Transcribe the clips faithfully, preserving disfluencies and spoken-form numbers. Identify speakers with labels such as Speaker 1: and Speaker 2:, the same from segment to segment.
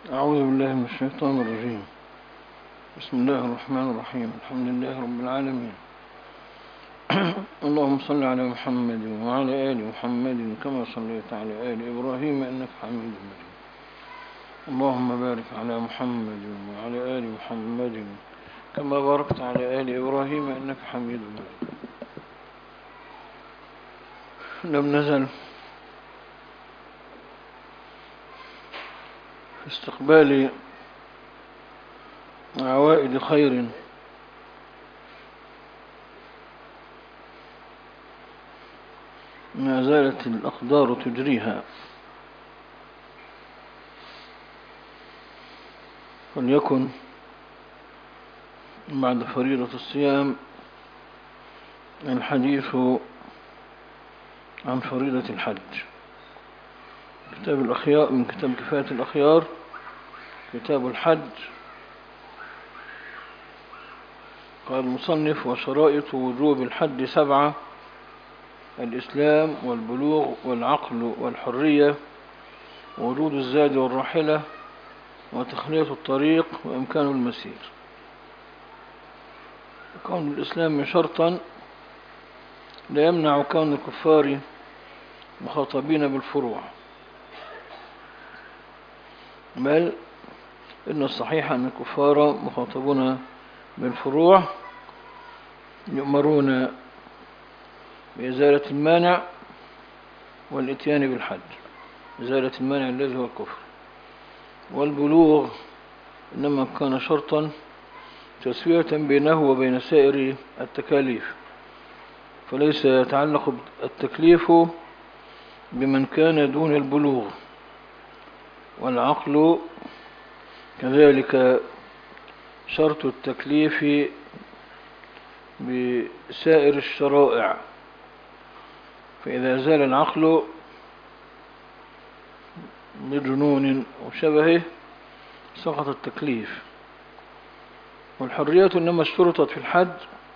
Speaker 1: أعوذ بالله من الشيطان الرجيم. بسم الله الرحمن الرحيم. الحمد لله رب العالمين. اللهم صل على محمد وعلى آل محمد كما صليت على آل إبراهيم إنك حميد مجيد. اللهم بارك على محمد وعلى آل محمد كما باركت على آل إبراهيم إنك حميد مجيد. لم نزل في استقبال عوائد خير ما زالت الأقدار تجريها، وليكن بعد فريضة الصيام الحديث عن فريضة الحج. كتاب الأخيار من كتاب كفاية الأخيار كتاب الحج. قال المصنف: وشرائط وجوب الحج سبعة: الإسلام والبلوغ والعقل والحرية ووجود الزاد والراحلة وتخلية الطريق وإمكان المسير. كون الإسلام شرطا لا يمنع كون الكفار مخاطبين بالفروع، بل إن الصحيح أن الكفار مخاطبون بالفروع، يؤمرون بإزالة المانع والإتيان بالحج. إزالة المانع الذي هو الكفر، والبلوغ إنما كان شرطا تسوية بينه وبين سائر التكاليف، فليس يتعلق التكليف بمن كان دون البلوغ. والعقل كذلك شرط التكليف بسائر الشرائع، فإذا زال العقل بجنون وشبهه سقط التكليف. والحرية إنما اشترطت في الحج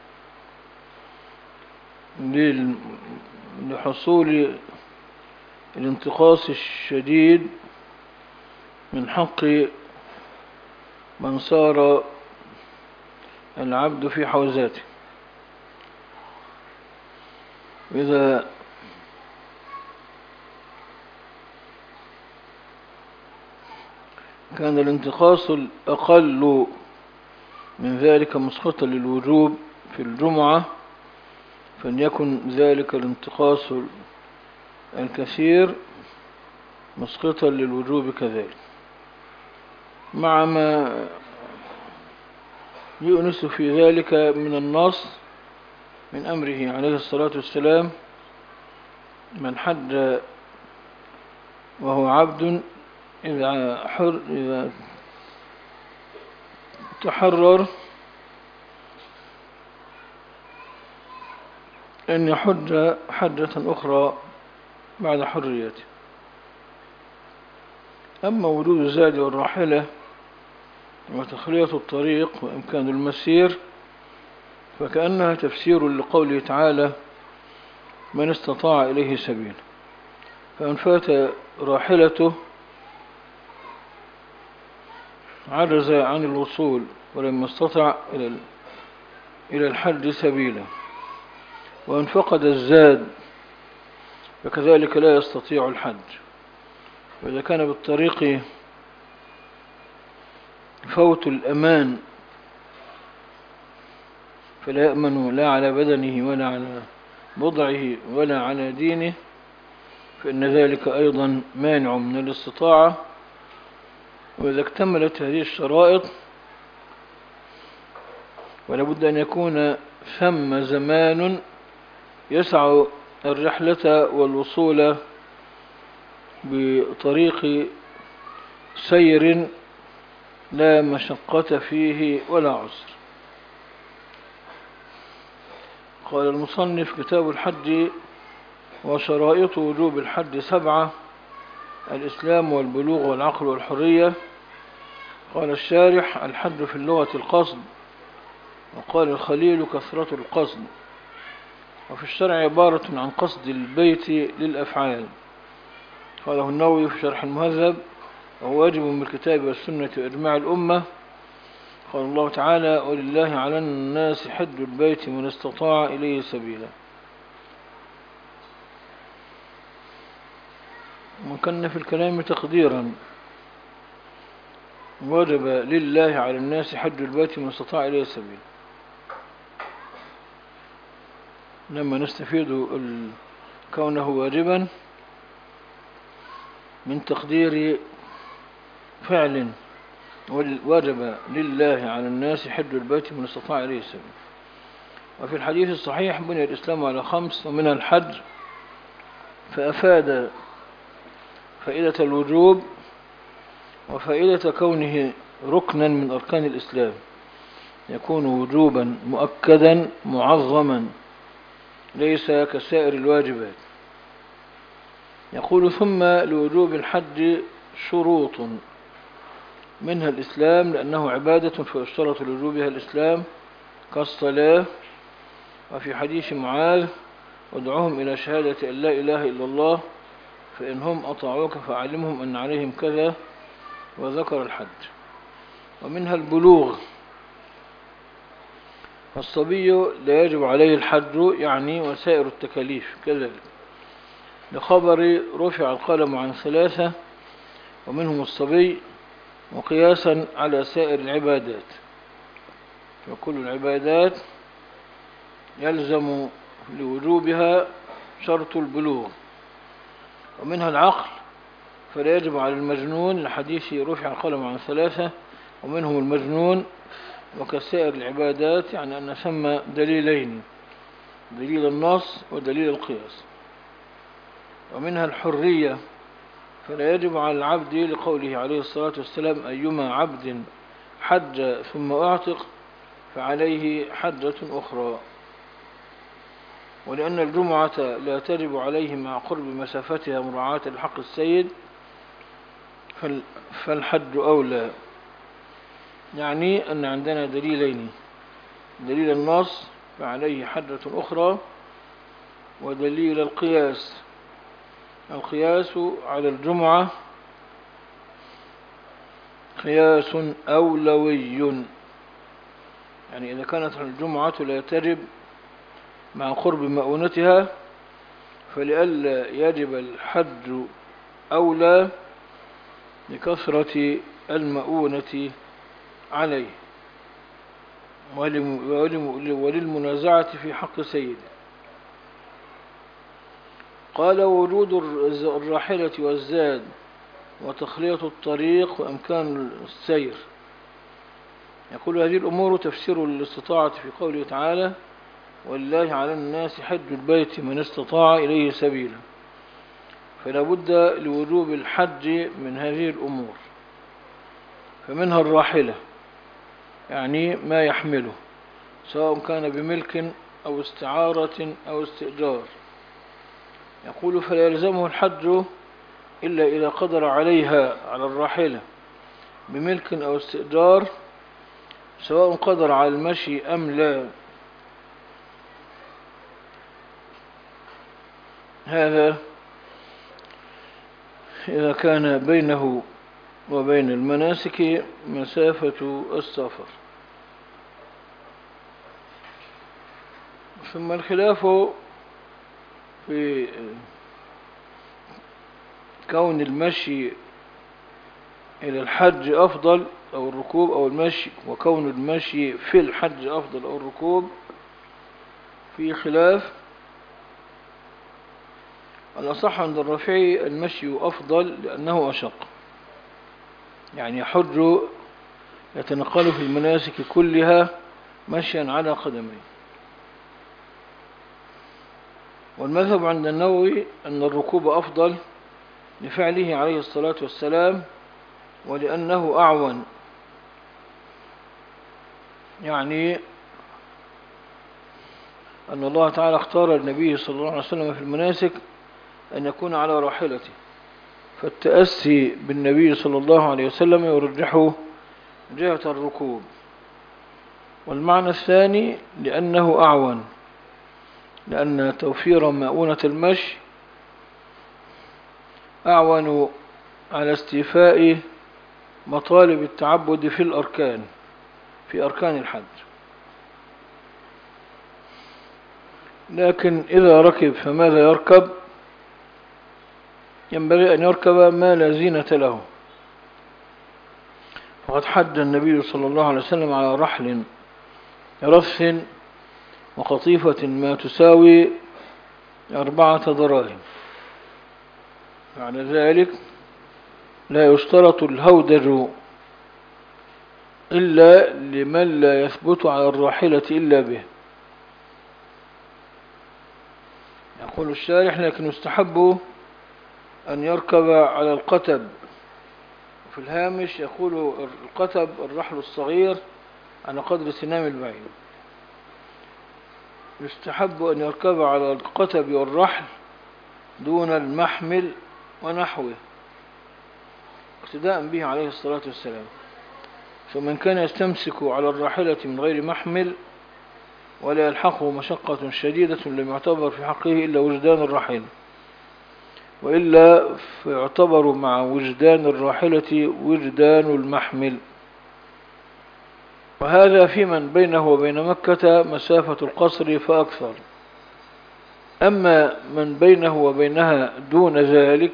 Speaker 1: لحصول الانتقاص الشديد من حق من صار العبد في حوزاته. وإذا كان الانتقاص الأقل من ذلك مسقطا للوجوب في الجمعة، فليكن ذلك الانتقاص الكثير مسقطا للوجوب كذلك، مع ما يؤنس في ذلك من النص من أمره عليه الصلاة والسلام: من حج وهو عبد إذا, حر إذا تحرر أن يحج حجة أخرى بعد حريته. أما وجود الزاد والراحلة وتخلية الطريق وإمكان المسير فكأنها تفسير لقوله تعالى: من استطاع إليه سبيل. فمن فات راحلته عجز عن الوصول ولم يستطع إلى الحج سبيلا، وإن فقد الزاد فكذلك لا يستطيع الحج. وإذا كان بالطريق فوت الأمان فلا يأمن لا على بدنه ولا على بضعه ولا على دينه، فإن ذلك أيضا مانع من الاستطاعة. وإذا اكتملت هذه الشرائط ولا بد أن يكون ثم زمان يسع الرحلة والوصول بطريق سير لا مشقة فيه ولا عسر. قال المصنف: كتاب الحج. وشرائط وجوب الحج سبعة: الإسلام والبلوغ والعقل والحرية. قال الشارح: الحج في اللغة القصد، وقال الخليل: كثرة القصد. وفي الشرع عبارة عن قصد البيت للأفعال. قاله النووي في شرح المهذب: وهو واجب بالكتاب والسنة وإجماع الأمة. قال الله تعالى: ولله على الناس حج البيت من استطاع إليه سبيلا. وكان في الكلام تقديرا: وجب لله على الناس حج البيت من استطاع إليه سبيلا. لما نستفيد كونه واجبا من تقدير فعل: وجب لله على الناس حج البيت من استطاع إليه سبيلا. وفي الحديث الصحيح: بني الإسلام على خمس ومنها الحج، فأفاد فائدة الوجوب وفائدة كونه ركنا من أركان الإسلام، يكون وجوبا مؤكدا معظما ليس كسائر الواجبات. يقول: ثم لوجوب الحج شروط، منها الإسلام لأنه عبادة فيشترط لوجوبها الإسلام كالصلاة. وفي حديث معاذ: وادعوهم إلى شهادة أن لا إله إلا الله فإن هم أطاعوك فأعلمهم أن عليهم كذا، وذكر الحج. ومنها البلوغ، فالصبي لا يجب عليه الحج يعني وسائر التكاليف كذلك، لخبر رفع القلم عن ثلاثة ومنهم الصبي، وقياسا على سائر العبادات، وكل العبادات يلزم لوجوبها شرط البلوغ. ومنها العقل، فلا يجب على المجنون لحديث رفع القلم عن ثلاثة ومنهم المجنون، وكسائر العبادات يعني أن ثم دليلين: دليل النص ودليل القياس. ومنها الحرية، فلا يجب على العبد لقوله عليه الصلاة والسلام: أيما عبد حج ثم أعتق فعليه حجة أخرى. ولأن الجمعة لا تجب عليه مع قرب مسافتها مراعاة لحق السيد فالحج أولى. يعني أن عندنا دليلين: دليل النص فعليه حجة أخرى، ودليل القياس. القياس على الجمعة قياس أولوي، يعني إذا كانت الجمعة لا تجب مع قرب مؤونتها فلئلا يجب الحج أولى لكثرة المؤونة عليه وللمنازعة في حق سيده. قال: وجود الراحلة والزاد وتخلية الطريق وإمكان السير. يقول: هذه الأمور تفسير الاستطاعة في قوله تعالى: ولله على الناس حج البيت من استطاع إليه سبيلا. فلا بد لوجوب الحج من هذه الأمور، فمنها الراحلة يعني ما يحمله، سواء كان بملك أو استعارة أو استئجار. يقول: فلا يلزمه الحج إلا إذا قدر عليها على الراحلة بملك أو استئجار، سواء قدر على المشي أم لا. هذا إذا كان بينه وبين المناسك مسافة السفر. ثم الخلاف في كون المشي إلى الحج أفضل أو الركوب أو المشي، وكون المشي في الحج أفضل أو الركوب، في خلاف. الأصح عند الرافعي المشي أفضل لأنه أشق، يعني يحج يتنقل في المناسك كلها مشيا على قدميه. والمذهب عند النووي أن الركوب أفضل لفعله عليه الصلاة والسلام ولأنه أعون، يعني أن الله تعالى اختار النبي صلى الله عليه وسلم في المناسك أن يكون على راحلته، فالتأسي بالنبي صلى الله عليه وسلم يرجحه جهة الركوب. والمعنى الثاني لأنه أعون، لأن توفير مؤونة المشي أعون على استيفاء مطالب التعبد في الأركان، في أركان الحج. لكن إذا ركب فماذا يركب؟ ينبغي أن يركب ما لا زينة له. وقد حج النبي صلى الله عليه وسلم على رحل رث وقطيفة ما تساوي أربعة دراهم. معنى ذلك لا يشترط الهودج إلا لمن لا يثبت على الراحلة إلا به. يقول الشارح: لكن يستحب أن يركب على القتب. وفي الهامش يقول القتب الرحل الصغير على قدر سنام البعير. يستحب أن يركب على القتب والرحل دون المحمل ونحوه، اقتداء به عليه الصلاة والسلام. فمن كان يستمسك على الراحلة من غير محمل ولا يلحقه مشقة شديدة لم يعتبر في حقه إلا وجدان الراحلة، وإلا فيعتبر مع وجدان الراحلة وجدان المحمل. وهذا في من بينه وبين مكة مسافة القصر فأكثر. أما من بينه وبينها دون ذلك،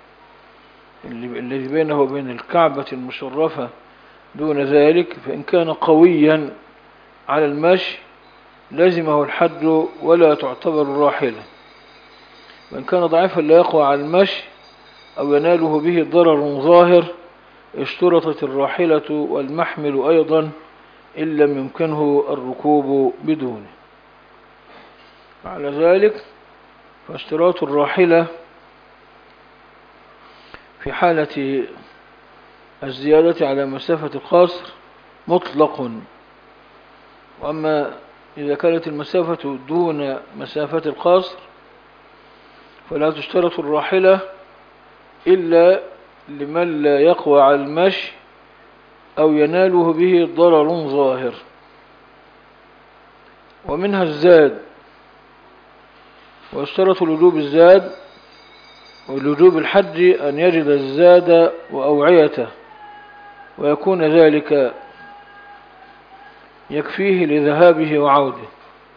Speaker 1: الذي بينه وبين الكعبة المشرفة دون ذلك، فإن كان قويا على المشي لازمه الحج ولا تعتبر الراحلة. وإن كان ضعيفا لا يقوى على المشي أو يناله به ضرر ظاهر اشترطت الراحلة والمحمل أيضا إن لم يمكنه الركوب بدونه. على ذلك فاشتراط الراحلة في حالة الزيادة على مسافة القصر مطلق. وأما إذا كانت المسافة دون مسافة القصر فلا تشترط الراحلة إلا لمن لا يقوى على المشي أو يناله به ضرر ظاهر. ومنها الزاد، ويشترط لجوب الزاد ولجوب الحج أن يجد الزاد وأوعيته، ويكون ذلك يكفيه لذهابه وعوده،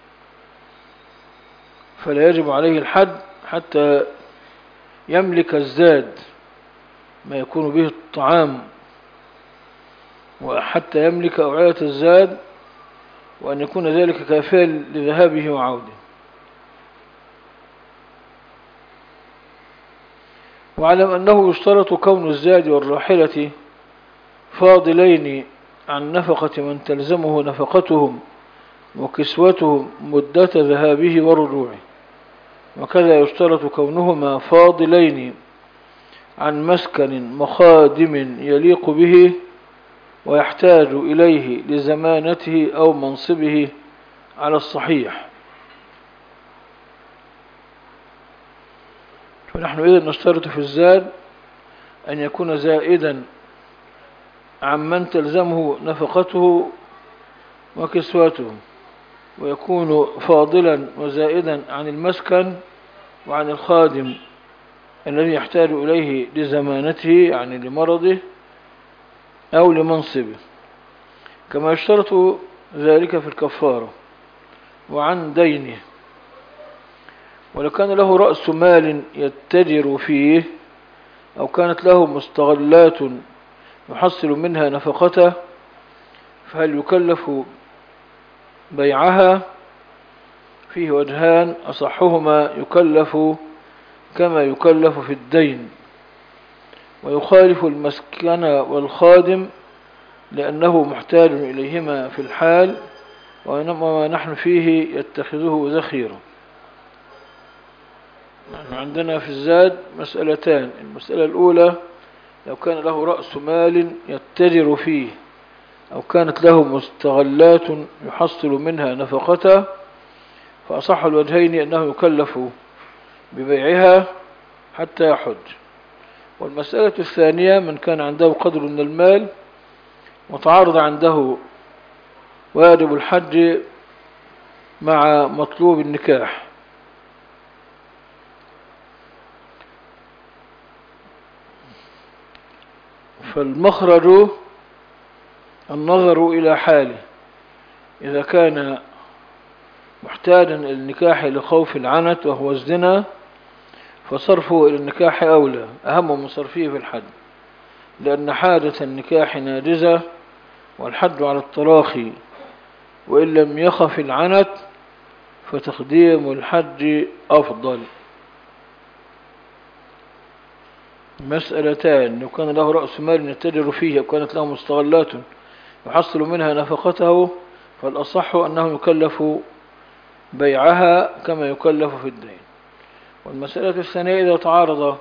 Speaker 1: فلا يجب عليه الحج حتى يملك الزاد ما يكون به الطعام، وحتى يملك أوعية الزاد، وأن يكون ذلك كافيا لذهابه وعوده. واعلم أنه يشترط كون الزاد والراحلة فاضلين عن نفقة من تلزمه نفقتهم وكسوتهم مدة ذهابه ورجوعه، وكذا يشترط كونهما فاضلين عن مسكن مخادم يليق به ويحتاج إليه لزمانته أو منصبه على الصحيح. فنحن إذن نشترط في الزاد أن يكون زائدا عن من تلزمه نفقته وكسوته، ويكون فاضلا وزائدا عن المسكن وعن الخادم الذي يحتاج إليه لزمانته يعني لمرضه أو لمنصبه، كما يشترط ذلك في الكفارة وعن دينه. ولو كان له رأس مال يتجر فيه أو كانت له مستغلات يحصل منها نفقته، فهل يكلف بيعها؟ فيه وجهان، أصحهما يكلف كما يكلف في الدين، ويخالف المسكن والخادم لأنه محتاج إليهما في الحال، وما نحن فيه يتخذه ذخيرا. نحن عندنا في الزاد مسألتان. المسألة الأولى لو كان له رأس مال يتجر فيه أو كانت له مستغلات يحصل منها نفقته، فأصح الوجهين أنه يكلف ببيعها حتى يحج. والمسألة الثانية من كان عنده قدر من المال وتعارض عنده واجب الحج مع مطلوب النكاح، فالمخرج النظر إلى حاله، إذا كان محتاجا إلى النكاح لخوف العنت وهو الزنا فصرفه إلى النكاح أولى أهم من صرفه في الحد، لأن حاجة النكاح ناجزة والحد على التراخي، وإن لم يخف العنت فتقديم الحج أفضل. مسألتان: لو كان له رأس مال يتجر فيه وكانت له مستغلات يحصل منها نفقته فالأصح أنه يكلف بيعها كما يكلف في الدين. والمسألة الثانية: إذا تعارض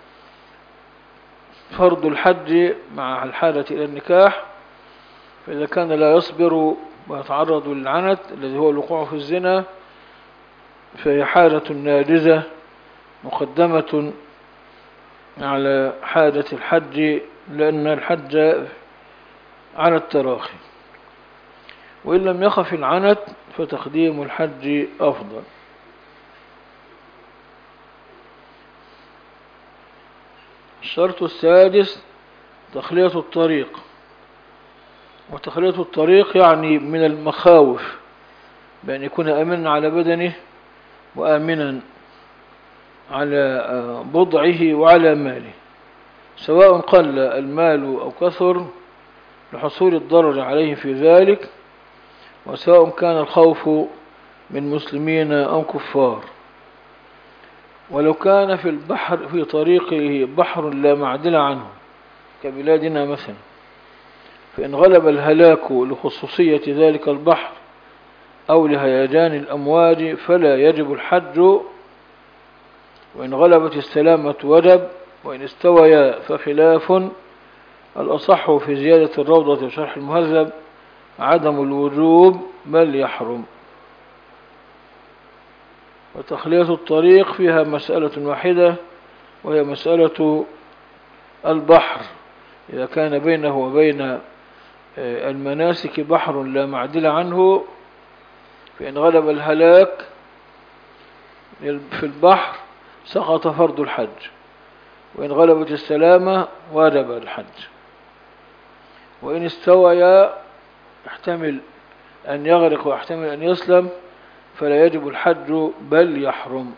Speaker 1: فرض الحج مع الحاجة إلى النكاح، فإذا كان لا يصبر ويتعرض للعنت الذي هو الوقوع في الزنا فهي حاجة ناجزة مقدمة على حاجة الحج، لأن الحج على التراخي، وإن لم يخف العنت فتقديم الحج أفضل. الشرط السادس: تخلية الطريق. وتخلية الطريق يعني من المخاوف بأن يكون آمنا على بدنه وآمنا على بضعه وعلى ماله، سواء قل المال أو كثر لحصول الضرر عليه في ذلك، وسواء كان الخوف من مسلمين أو كفار. ولو كان في البحر في طريقه بحر لا معدل عنه كبلادنا مثلا، فإن غلب الهلاك لخصوصية ذلك البحر أو لهيجان الأمواج فلا يجب الحج، وإن غلبت السلامة وجب، وإن استويا فخلاف. الأصح في زيادة الروضة وشرح المهذب عدم الوجوب بل يحرم. وتخلية الطريق فيها مسألة واحدة، وهي مسألة البحر، إذا كان بينه وبين المناسك بحر لا معدل عنه فإن غلب الهلاك في البحر سقط فرض الحج، وإن غلبت السلامة واجب الحج. وإن استويا يحتمل أن يغرق ويحتمل أن يسلم فلا يجب الحج بل يحرم.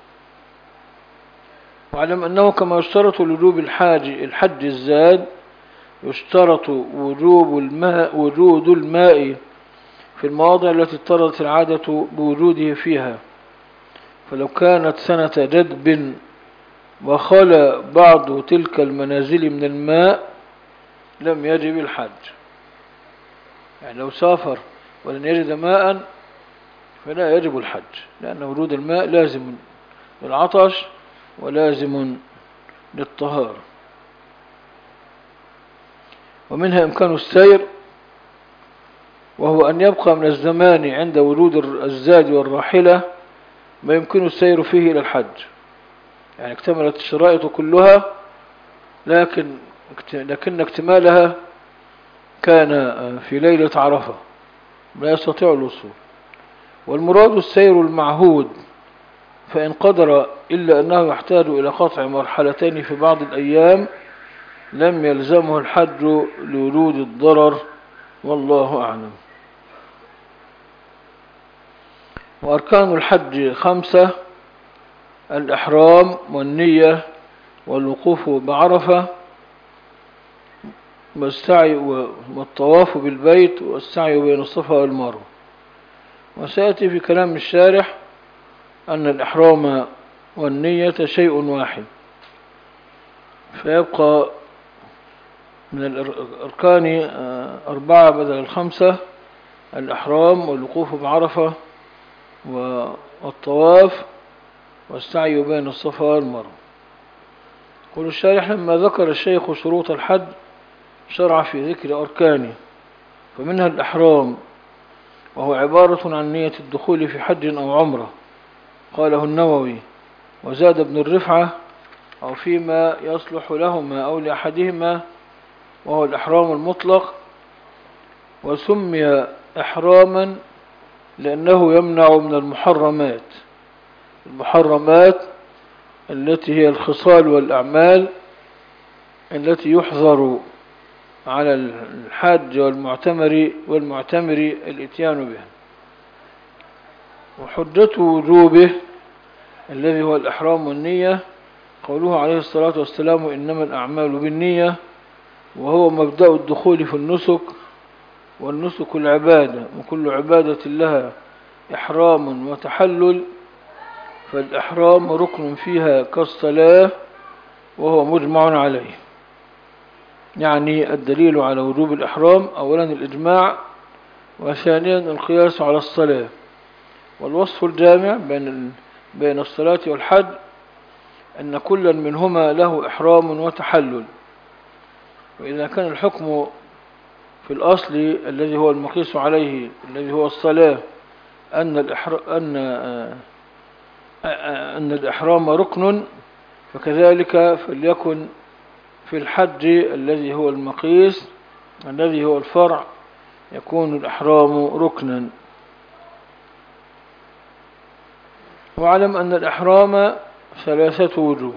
Speaker 1: واعلم أنه كما يشترط لوجوب الحاج الحج الزاد يشترط وجوب الماء وجود الماء في المواضع التي اضطرت العادة بوجوده فيها، فلو كانت سنة جدب وخلى بعض تلك المنازل من الماء لم يجب الحج. يعني لو سافر ولن يجد ماء فلا يجب الحج، لأن وجود الماء لازم للعطش ولازم للطهارة. ومنها إمكان السير، وهو أن يبقى من الزمان عند وجود الزاد والراحلة ما يمكن السير فيه إلى الحج، يعني اكتملت الشرائط كلها لكن لكن اكتمالها كان في ليلة عرفة لا يستطيع الوصول. والمراد السير المعهود، فإن قدر إلا أنه يحتاج إلى قطع مرحلتين في بعض الأيام لم يلزمه الحج لوجود الضرر، والله أعلم. وأركان الحج خمسة: الإحرام والنية والوقوف بعرفة والسعي والطواف بالبيت والسعي بين الصفا والمروة. وسيأتي في كلام الشارح أن الإحرام والنية شيء واحد، فيبقى من الأركان أربعة بدل الخمسة: الإحرام والوقوف بعرفة والطواف والسعي بين الصفا والمروة. يقول الشارح: لما ذكر الشيخ شروط الحج شرع في ذكر أركانه، فمنها الإحرام وهو عبارة عن نية الدخول في حج أو عمرة، قاله النووي. وزاد ابن الرفعة: أو فيما يصلح لهما أو لأحدهما، وهو الإحرام المطلق. وسمي إحراما لأنه يمنع من المحرمات، المحرمات التي هي الخصال والأعمال التي يحذر على الحاج والمعتمر والمعتمر الاتيان بها. وحجة وجوبه الذي هو الإحرام والنية قوله عليه الصلاة والسلام إنما الأعمال بالنية، وهو مبدأ الدخول في النسك، والنسك العبادة، وكل عبادة لها إحرام وتحلل، فالإحرام ركن فيها كالصلاة وهو مجمع عليه. يعني الدليل على وجوب الإحرام أولا الإجماع، وثانيا القياس على الصلاة. والوصف الجامع بين بين الصلاة والحج أن كل منهما له إحرام وتحلل. وإذا كان الحكم في الأصل الذي هو المقيس عليه الذي هو الصلاة أن الإحرام, أن أن الإحرام ركن، فكذلك فليكن في الحج الذي هو المقيس الذي هو الفرع يكون الإحرام ركنا. واعلم أن الإحرام ثلاثة وجوه.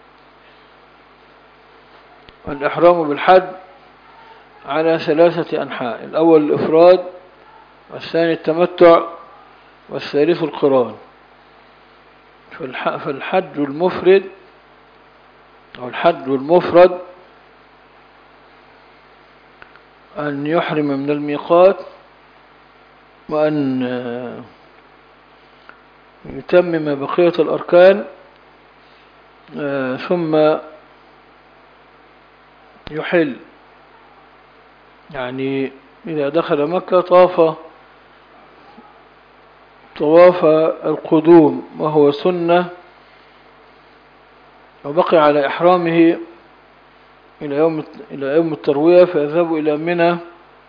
Speaker 1: الإحرام بالحج على ثلاثة أنحاء: الأول الإفراد، والثاني التمتع، والثالث القران. فالحج المفرد أو الحج المفرد أن يحرم من الميقات، وأن يتمم بقية الأركان، ثم يحل. يعني إذا دخل مكة طاف طواف القدوم وهو سنة، وبقي على إحرامه إلى يوم إلى يوم التروية، فيذهب إلى منى،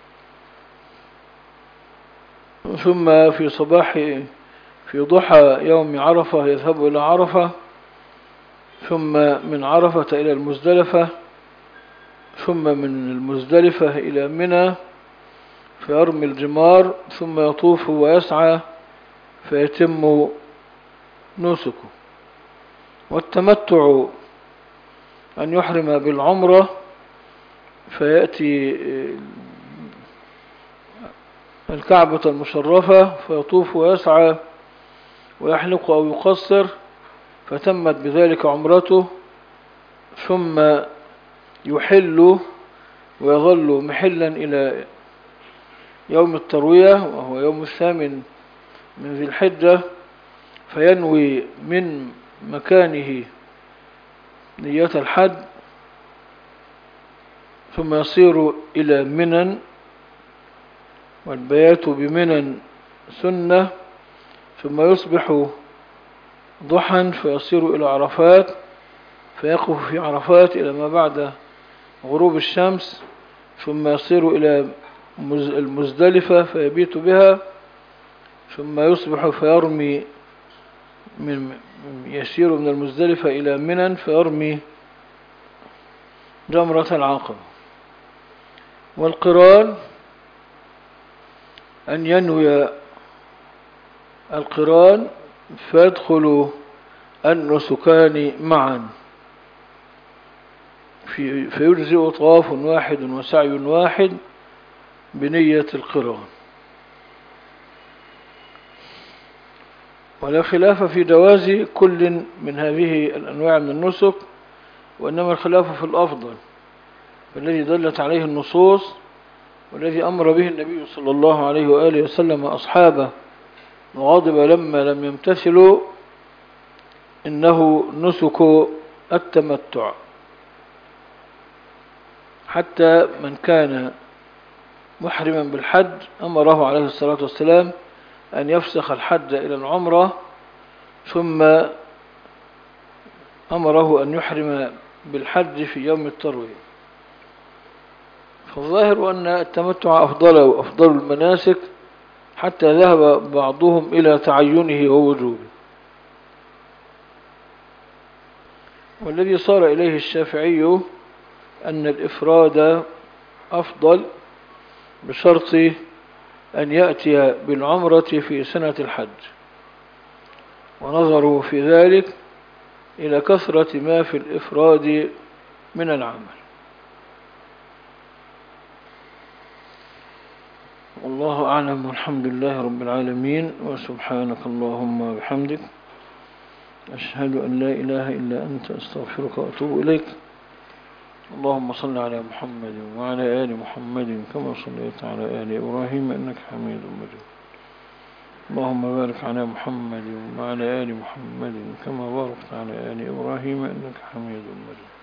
Speaker 1: ثم في صباح في ضحى يوم عرفة يذهب إلى عرفة، ثم من عرفة إلى المزدلفة، ثم من المزدلفة إلى منى فيرمي الجمار، ثم يطوف ويسعى فيتم نسكه. والتمتع أن يحرم بالعمرة، فيأتي الكعبة المشرفة فيطوف ويسعى ويحلق أو يقصر، فتمت بذلك عمرته، ثم يحل ويظل محلا إلى يوم التروية وهو يوم الثامن من ذي الحجة، فينوي من مكانه نية الحج، ثم يصير إلى منى، والبيات بمنى سنة، ثم يصبح ضحى فيصير إلى عرفات، فيقف في عرفات إلى ما بعد غروب الشمس، ثم يصير إلى المزدلفة فيبيت بها، ثم يصبح فيرمي من يسير من المزدلفة إلى منى فيرمي جمرة العقبة. والقران أن ينوي القران فيدخل النسكان معا، في فيجزئ طواف واحد وسعي واحد بنية القران. ولا خلاف في جواز كل من هذه الأنواع من النسك، وإنما الخلاف في الأفضل، فالذي دلت عليه النصوص والذي أمر به النبي صلى الله عليه وآله وسلم أصحابه وغضب لما لم يمتثلوا إنه نسك التمتع، حتى من كان محرما بالحج أمره عليه الصلاة والسلام أن يفسخ الحج إلى العمرة، ثم أمره أن يحرم بالحج في يوم التروية. فالظاهر أن التمتع أفضل وأفضل المناسك، حتى ذهب بعضهم إلى تعينه ووجوبه. والذي صار إليه الشافعي أن الإفراد أفضل، بشرط أن يأتي بالعمرة في سنة الحج، ونظروا في ذلك إلى كثرة ما في الإفراد من العمل. والله أعلم، والحمد لله رب العالمين، وسبحانك اللهم وبحمدك، أشهد أن لا إله إلا أنت، أستغفرك وأتوب إليك. اللهم صل على محمد وعلى آل محمد كما صليت على آل إبراهيم إنك حميد مجيد. اللهم بارك على محمد وعلى آل محمد كما باركت على آل إبراهيم إنك حميد مجيد.